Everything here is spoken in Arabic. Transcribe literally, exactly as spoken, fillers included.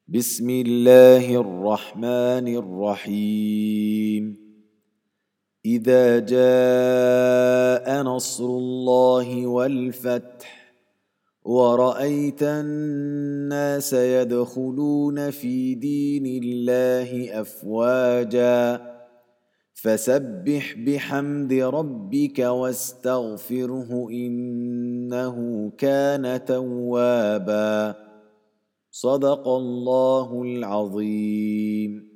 بسم الله الرحمن الرحيم. إذا جاء نصر الله والفتح ورأيت الناس يدخلون في دين الله أفواجا فسبح بحمد ربك واستغفره إنه كان توابا. صدق الله العظيم.